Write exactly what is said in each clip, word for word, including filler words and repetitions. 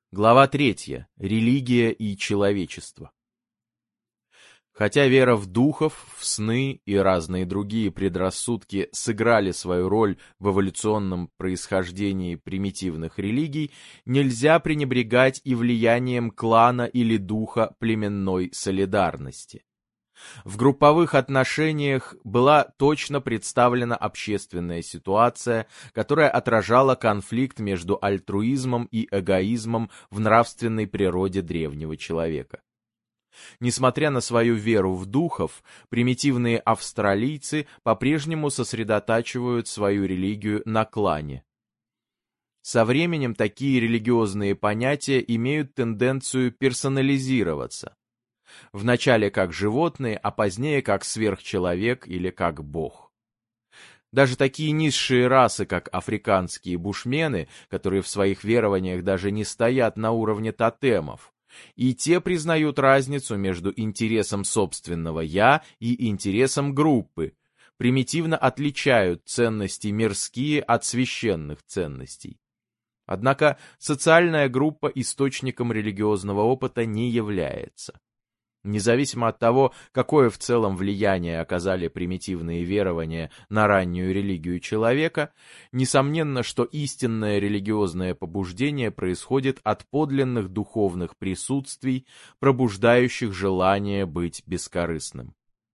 Глава третья. Религия и человечество. Хотя вера в духов, в сны и разные другие предрассудки сыграли свою роль в эволюционном происхождении примитивных религий, нельзя пренебрегать и влиянием клана или духа племенной солидарности. В групповых отношениях была точно представлена общественная ситуация, которая отражала конфликт между альтруизмом и эгоизмом в нравственной природе древнего человека. Несмотря на свою веру в духов, примитивные австралийцы по-прежнему сосредотачивают свою религию на клане. Со временем такие религиозные понятия имеют тенденцию персонализироваться. Вначале как животные, а позднее как сверхчеловек или как бог. Даже такие низшие расы, как африканские бушмены, которые в своих верованиях даже не стоят на уровне тотемов, и те признают разницу между интересом собственного «я» и интересом группы, примитивно отличают ценности мирские от священных ценностей. Однако социальная группа источником религиозного опыта не является. Независимо от того, какое в целом влияние оказали примитивные верования на раннюю религию человека, несомненно, что истинное религиозное побуждение происходит от подлинных духовных присутствий, пробуждающих желание быть бескорыстным.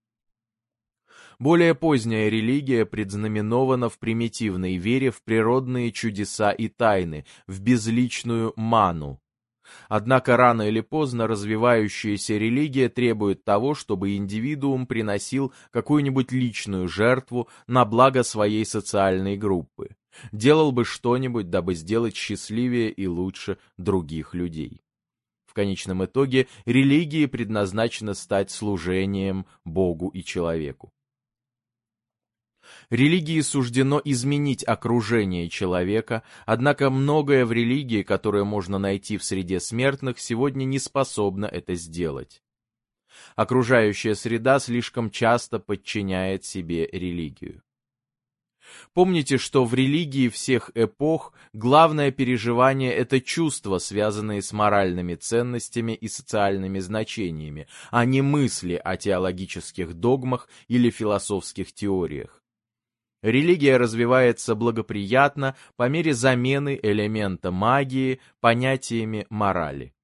Более поздняя религия предзнаменована в примитивной вере в природные чудеса и тайны, в безличную ману. Однако рано или поздно развивающаяся религия требует того, чтобы индивидуум приносил какую-нибудь личную жертву на благо своей социальной группы, делал бы что-нибудь, дабы сделать счастливее и лучше других людей. В конечном итоге религии предназначено стать служением Богу и человеку. Религии суждено изменить окружение человека, однако многое в религии, которое можно найти в среде смертных, сегодня не способно это сделать. Окружающая среда слишком часто подчиняет себе религию. Помните, что в религии всех эпох главное переживание – это чувства, связанные с моральными ценностями и социальными значениями, а не мысли о теологических догмах или философских теориях. Религия развивается благоприятно по мере замены элемента магии понятиями морали.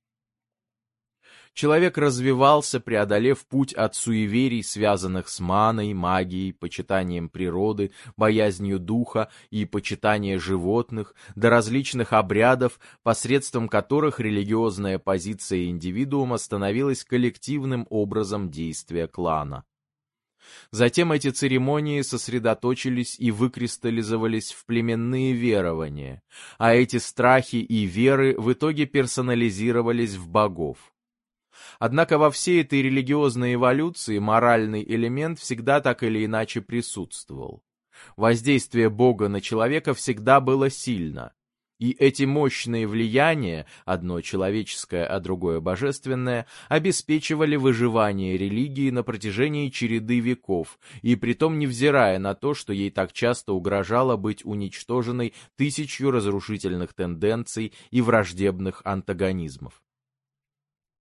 Человек развивался, преодолев путь от суеверий, связанных с маной, магией, почитанием природы, боязнью духа и почитанием животных, до различных обрядов, посредством которых религиозная позиция индивидуума становилась коллективным образом действия клана. Затем эти церемонии сосредоточились и выкристаллизовались в племенные верования, а эти страхи и веры в итоге персонализировались в богов. Однако во всей этой религиозной эволюции моральный элемент всегда так или иначе присутствовал. Воздействие Бога на человека всегда было сильно. И эти мощные влияния, одно человеческое, а другое божественное, обеспечивали выживание религии на протяжении череды веков, и притом невзирая на то, что ей так часто угрожало быть уничтоженной тысячью разрушительных тенденций и враждебных антагонизмов.